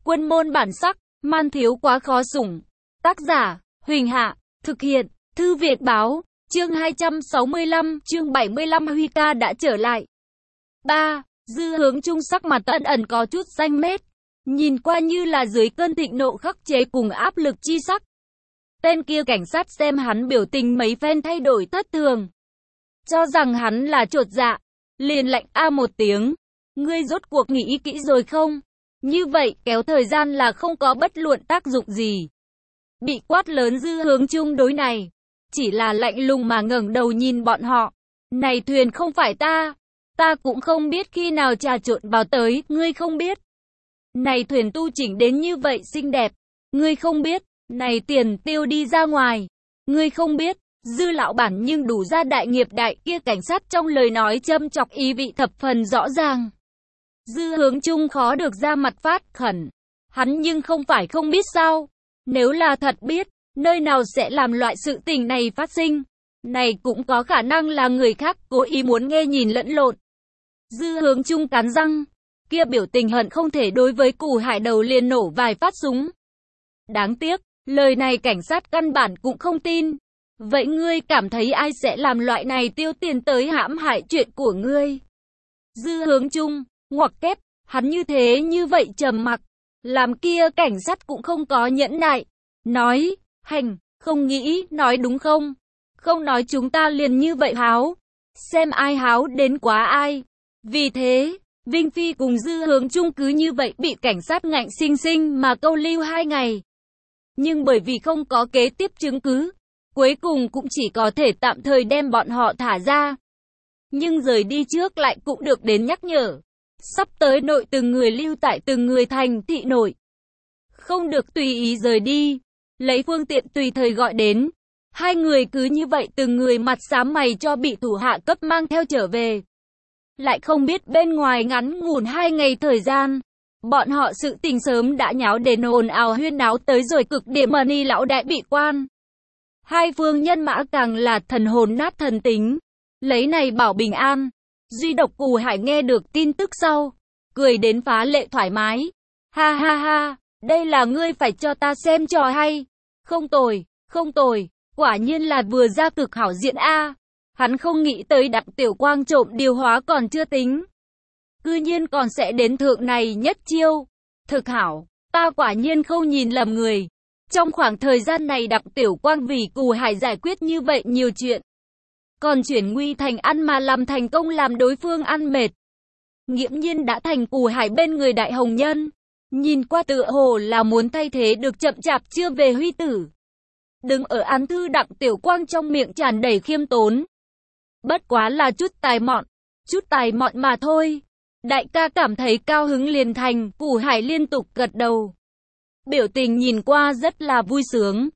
Quân môn bản sắc, man thiếu quá khó sủng. Tác giả, Huỳnh Hạ, thực hiện, Thư Việt Báo, chương 265, chương 75 Huy ca đã trở lại. 3. Dư Hướng Trung sắc mặt ẩn ẩn có chút xanh mét, nhìn qua như là dưới cơn thịnh nộ khắc chế cùng áp lực chi sắc. Tên kia cảnh sát xem hắn biểu tình mấy phen thay đổi thất thường, cho rằng hắn là chột dạ, liền lạnh a một tiếng. Ngươi rốt cuộc nghĩ kỹ rồi không? Như vậy kéo thời gian là không có bất luận tác dụng gì. Bị quát lớn Dư Hướng Trung đối này, chỉ là lạnh lùng mà ngẩng đầu nhìn bọn họ. Này thuyền không phải ta cũng không biết khi nào trà trộn vào tới, ngươi không biết. Này thuyền tu chỉnh đến như vậy xinh đẹp, ngươi không biết. Này tiền tiêu đi ra ngoài, ngươi không biết. Dư lão bản nhưng đủ ra đại nghiệp đại kia cảnh sát trong lời nói châm chọc ý vị thập phần rõ ràng. Dư Hướng Trung khó được ra mặt phát khẩn. Hắn nhưng không phải không biết sao. Nếu là thật biết, nơi nào sẽ làm loại sự tình này phát sinh. Này cũng có khả năng là người khác cố ý muốn nghe nhìn lẫn lộn. Dư Hướng Trung cắn răng, kia biểu tình hận không thể đối với Cù Hải đầu liền nổ vài phát súng. Đáng tiếc, lời này cảnh sát căn bản cũng không tin. Vậy ngươi cảm thấy ai sẽ làm loại này tiêu tiền tới hãm hại chuyện của ngươi? Dư Hướng Trung, ngoặc kép, hắn như vậy trầm mặc, làm kia cảnh sát cũng không có nhẫn nại. Nói, hành, không nghĩ, nói đúng không? Không nói chúng ta liền như vậy háo. Xem ai háo đến quá ai. Vì thế, Vinh Phi cùng Dư Hướng Trung cứ như vậy bị cảnh sát ngạnh sinh sinh mà câu lưu 2 ngày. Nhưng bởi vì không có kế tiếp chứng cứ, cuối cùng cũng chỉ có thể tạm thời đem bọn họ thả ra. Nhưng rời đi trước lại cũng được đến nhắc nhở. Sắp tới nội từng người lưu tại từng người thành thị nội. Không được tùy ý rời đi. Lấy phương tiện tùy thời gọi đến. 2 người cứ như vậy từng người mặt xám mày cho bị thủ hạ cấp mang theo trở về. Lại không biết bên ngoài ngắn ngủn 2 ngày thời gian. Bọn họ sự tình sớm đã nháo đến ồn ào huyên náo tới rồi cực điểm mà ni lão đại bị quan. 2 phương nhân mã càng là thần hồn nát thần tính. Lấy này bảo bình an. Duy độc Cù Hải nghe được tin tức sau, cười đến phá lệ thoải mái. Ha ha ha, đây là ngươi phải cho ta xem trò hay. Không tồi, quả nhiên là vừa ra cực hảo diện a. Hắn không nghĩ tới Đặng Tiểu Quang trộm điều hóa còn chưa tính. Cư nhiên còn sẽ đến thượng này nhất chiêu. Thực hảo, ta quả nhiên không nhìn lầm người. Trong khoảng thời gian này Đặng Tiểu Quang vì Cù Hải giải quyết như vậy nhiều chuyện. Còn chuyển nguy thành ăn mà làm thành công làm đối phương ăn mệt. Nghiễm nhiên đã thành Cù Hải bên người đại hồng nhân. Nhìn qua tựa hồ là muốn thay thế được chậm chạp chưa về Huy tử. Đứng ở án thư Đặng Tiểu Quang trong miệng tràn đầy khiêm tốn. Bất quá là chút tài mọn mà thôi. Đại ca cảm thấy cao hứng liền thành, Cù Hải liên tục gật đầu. Biểu tình nhìn qua rất là vui sướng.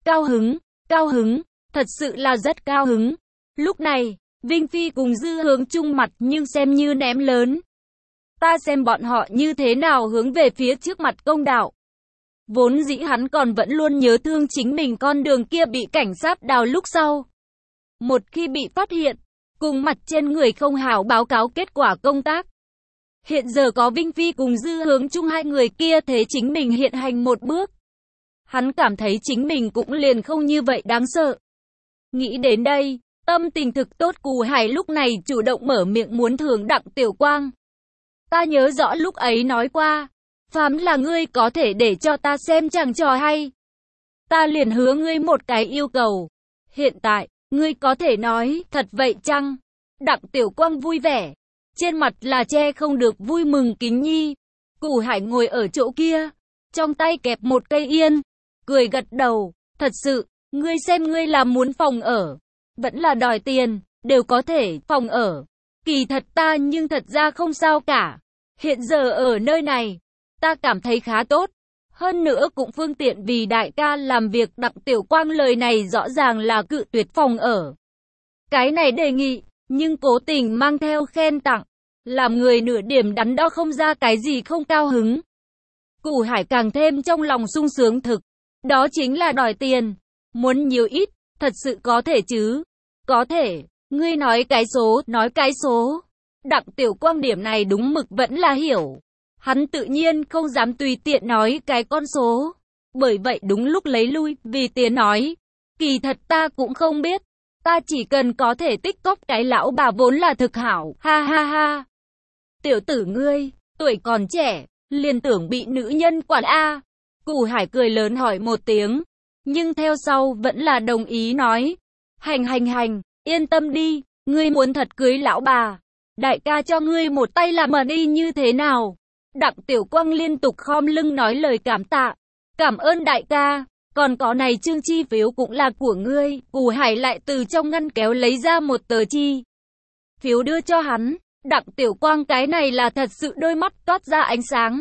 Cao hứng, thật sự là rất cao hứng. Lúc này, Vinh Phi cùng Dư Hướng Trung mặt nhưng xem như ném lớn. Ta xem bọn họ như thế nào hướng về phía trước mặt công đạo. Vốn dĩ hắn còn vẫn luôn nhớ thương chính mình con đường kia bị cảnh sát đào lúc sau. Một khi bị phát hiện, cùng mặt trên người không hảo báo cáo kết quả công tác. Hiện giờ có Vinh Phi cùng Dư Hướng Trung 2 người kia thế chính mình hiện hành một bước. Hắn cảm thấy chính mình cũng liền không như vậy đáng sợ. Nghĩ đến đây, tâm tình thực tốt Cù Hải lúc này chủ động mở miệng muốn thưởng Đặng Tiểu Quang. Ta nhớ rõ lúc ấy nói qua, phàm là ngươi có thể để cho ta xem chàng trò hay. Ta liền hứa ngươi một cái yêu cầu. Hiện tại, ngươi có thể nói thật vậy chăng? Đặng Tiểu Quang vui vẻ. Trên mặt là che không được vui mừng kính nhi. Cù Hải ngồi ở chỗ kia, trong tay kẹp một cây yên, cười gật đầu. Thật sự, ngươi xem ngươi là muốn phòng ở, vẫn là đòi tiền, đều có thể phòng ở. Kỳ thật ta nhưng thật ra không sao cả. Hiện giờ ở nơi này, ta cảm thấy khá tốt. Hơn nữa cũng phương tiện vì đại ca làm việc. Đặng Tiểu Quang lời này rõ ràng là cự tuyệt phòng ở. Cái này đề nghị, nhưng cố tình mang theo khen tặng, làm người nửa điểm đắn đo không ra cái gì không cao hứng. Cù Hải càng thêm trong lòng sung sướng thực. Đó chính là đòi tiền. Muốn nhiều ít, thật sự có thể chứ? Có thể, ngươi nói cái số. Đặng Tiểu Quang điểm này đúng mực vẫn là hiểu. Hắn tự nhiên không dám tùy tiện nói cái con số. Bởi vậy đúng lúc lấy lui, vì Tiến nói, kỳ thật ta cũng không biết. Ta chỉ cần có thể tích cóp cái lão bà vốn là thực hảo, ha ha ha. Tiểu tử ngươi, tuổi còn trẻ, liền tưởng bị nữ nhân quản a. Cù Hải cười lớn hỏi một tiếng, nhưng theo sau vẫn là đồng ý nói, hành, yên tâm đi, ngươi muốn thật cưới lão bà, đại ca cho ngươi một tay làm ơn y như thế nào? Đặng Tiểu Quang liên tục khom lưng nói lời cảm tạ, cảm ơn đại ca, còn có này chương chi phiếu cũng là của ngươi. Cù Hải lại từ trong ngăn kéo lấy ra một tờ chi phiếu đưa cho hắn. Đặng Tiểu Quang cái này là thật sự đôi mắt toát ra ánh sáng.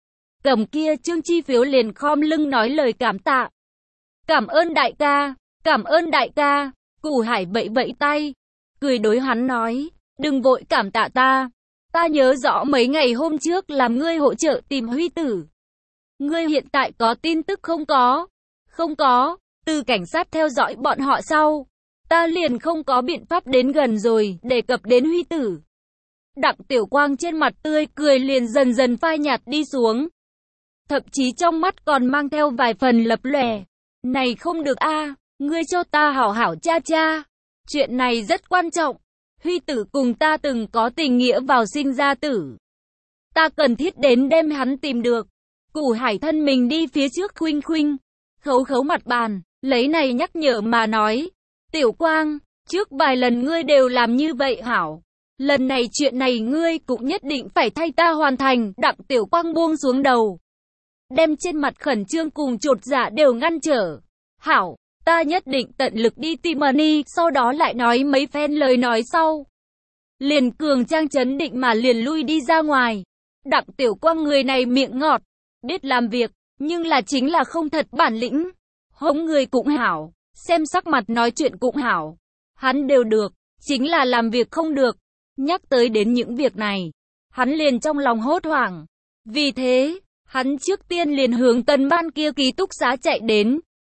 Cầm kia chương chi phiếu liền khom lưng nói lời cảm tạ. Cảm ơn đại ca, cảm ơn đại ca. Cù Hải vẫy vẫy tay, cười đối hắn nói, đừng vội cảm tạ ta. Ta nhớ rõ mấy ngày hôm trước làm ngươi hỗ trợ tìm Huy Tử. Ngươi hiện tại có tin tức không có? Không có, từ cảnh sát theo dõi bọn họ sau. Ta liền không có biện pháp đến gần rồi, đề cập đến Huy Tử. Đặng Tiểu Quang trên mặt tươi cười liền dần dần phai nhạt đi xuống. Thậm chí trong mắt còn mang theo vài phần lập lòe. Này không được a, ngươi cho ta hảo hảo cha cha. Chuyện này rất quan trọng. Huy Tử cùng ta từng có tình nghĩa vào sinh ra tử. Ta cần thiết đến đem hắn tìm được. Cù Hải thân mình đi phía trước khuynh khuynh, khấu mặt bàn, lấy này nhắc nhở mà nói. Tiểu Quang, trước vài lần ngươi đều làm như vậy hảo. Lần này chuyện này ngươi cũng nhất định phải thay ta hoàn thành. Đặng Tiểu Quang buông xuống đầu, đem trên mặt khẩn trương cùng chột dạ đều ngăn trở. Hảo, ta nhất định tận lực đi tìm Money, sau đó lại nói mấy phen lời nói sau. Liền cường trang trấn định mà liền lui đi ra ngoài. Đặng Tiểu Quang người này miệng ngọt, biết làm việc, nhưng là chính là không thật bản lĩnh. Hống người cũng hảo, xem sắc mặt nói chuyện cũng hảo. Hắn đều được, chính là làm việc không được. Nhắc tới đến những việc này, hắn liền trong lòng hốt hoảng. Vì thế, hắn trước tiên liền hướng Tần Ban kia ký túc xá chạy đến.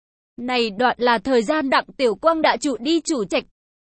Này đoạn là thời gian Đặng Tiểu Quang đã trụ đi chủ trạch.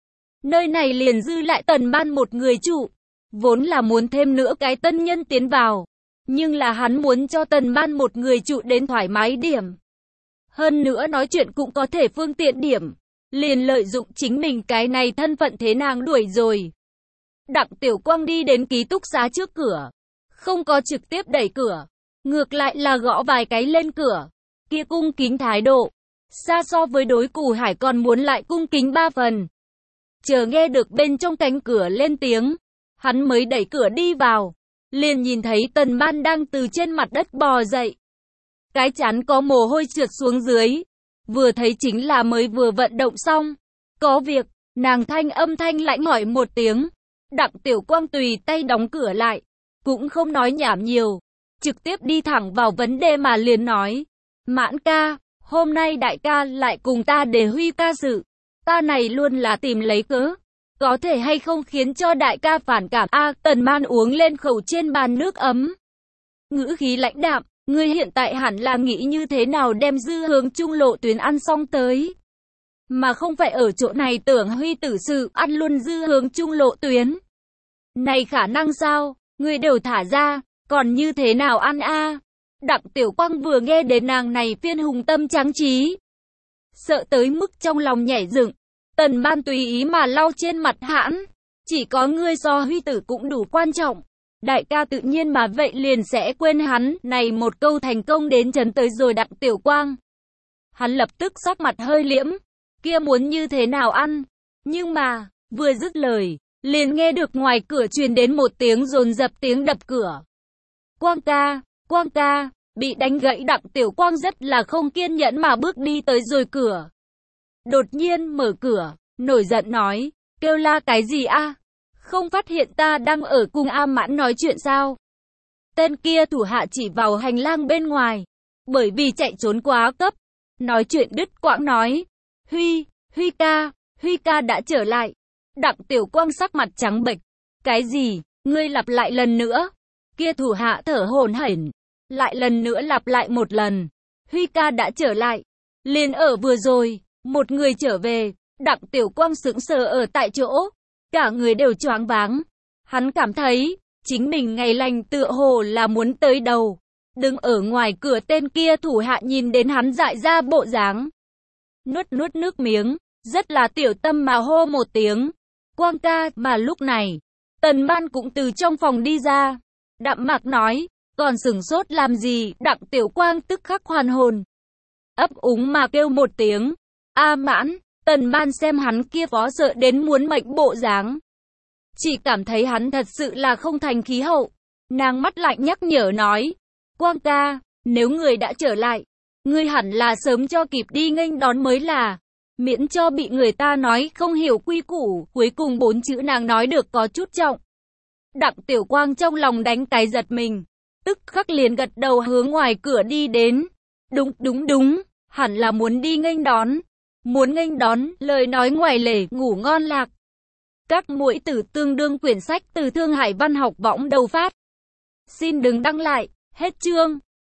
Nơi này liền dư lại Tần Ban một người trụ. Vốn là muốn thêm nữa cái tân nhân tiến vào. Nhưng là hắn muốn cho Tần Ban một người trụ đến thoải mái điểm. Hơn nữa nói chuyện cũng có thể phương tiện điểm. Liền lợi dụng chính mình cái này thân phận thế nàng đuổi rồi. Đặng Tiểu Quang đi đến ký túc xá trước cửa. Không có trực tiếp đẩy cửa. Ngược lại là gõ vài cái lên cửa. Kia cung kính thái độ. Xa so với đối Cù Hải còn muốn lại cung kính 3 phần. Chờ nghe được bên trong cánh cửa lên tiếng. Hắn mới đẩy cửa đi vào. Liền nhìn thấy Tần Ban đang từ trên mặt đất bò dậy. Cái chán có mồ hôi trượt xuống dưới. Vừa thấy chính là mới vừa vận động xong. Có việc, nàng âm thanh lãnh hỏi một tiếng. Đặng Tiểu Quang tùy tay đóng cửa lại. Cũng không nói nhảm nhiều. Trực tiếp đi thẳng vào vấn đề mà liền nói. Mãn ca, hôm nay đại ca lại cùng ta để Huy ca sự. Ta này luôn là tìm lấy cớ. Có thể hay không khiến cho đại ca phản cảm. Tần Man uống lên khẩu trên bàn nước ấm. Ngữ khí lãnh đạm, ngươi hiện tại hẳn là nghĩ như thế nào đem dư hướng trung lộ tuyến ăn xong tới. Mà không phải ở chỗ này tưởng Huy Tử sự ăn luôn dư hướng trung lộ tuyến. Này khả năng sao, ngươi đều thả ra, còn như thế nào ăn a? Đặng Tiểu Quang vừa nghe đến nàng này phiên hùng tâm tráng trí. Sợ tới mức trong lòng nhảy dựng. Tần Man tùy ý mà lau trên mặt hãn. Chỉ có ngươi so Huy Tử cũng đủ quan trọng. Đại ca tự nhiên mà vậy liền sẽ quên hắn. Này một câu thành công đến chấn tới rồi Đặng Tiểu Quang. Hắn lập tức sắc mặt hơi liễm. Kia muốn như thế nào ăn? Nhưng mà, vừa dứt lời, liền nghe được ngoài cửa truyền đến một tiếng dồn dập tiếng đập cửa. Quang ca, bị đánh gãy Đặng Tiểu Quang rất là không kiên nhẫn mà bước đi tới rồi cửa. Đột nhiên mở cửa, nổi giận nói, kêu la cái gì a? Không phát hiện ta đang ở cùng A Mãn nói chuyện sao? Tên kia thủ hạ chỉ vào hành lang bên ngoài, bởi vì chạy trốn quá cấp. Nói chuyện đứt quãng nói, Huy ca đã trở lại. Đặng Tiểu Quang sắc mặt trắng bệch. Cái gì? Ngươi lặp lại lần nữa. Kia thủ hạ thở hổn hển, lại lần nữa lặp lại một lần. Huy ca đã trở lại. Liền ở vừa rồi, một người trở về. Đặng Tiểu Quang sững sờ ở tại chỗ, cả người đều choáng váng. Hắn cảm thấy, chính mình ngày lành tựa hồ là muốn tới đầu. Đứng ở ngoài cửa tên kia thủ hạ nhìn đến hắn dại ra bộ dáng. Nuốt nước miếng, rất là tiểu tâm mà hô một tiếng. Quang ca, mà lúc này, Tần Ban cũng từ trong phòng đi ra. Đạm Mạc nói, còn sửng sốt làm gì, Đặng Tiểu Quang tức khắc hoàn hồn. Ấp úng mà kêu một tiếng, A Mãn. Tần Ban xem hắn kia phó sợ đến muốn mệnh bộ dáng. Chỉ cảm thấy hắn thật sự là không thành khí hậu. Nàng mắt lạnh nhắc nhở nói, Quang ca, nếu người đã trở lại, ngươi hẳn là sớm cho kịp đi nghênh đón mới là, miễn cho bị người ta nói không hiểu quy củ. Cuối cùng 4 chữ nàng nói được có chút trọng. Đặng Tiểu Quang trong lòng đánh cái giật mình, tức khắc liền gật đầu hướng ngoài cửa đi đến. Đúng, hẳn là muốn đi nghênh đón. Muốn nghênh đón, lời nói ngoài lề, ngủ ngon lạc. Các muội tử tương đương quyển sách từ Thương Hải Văn Học Võng đầu phát. Xin đừng đăng lại, hết chương.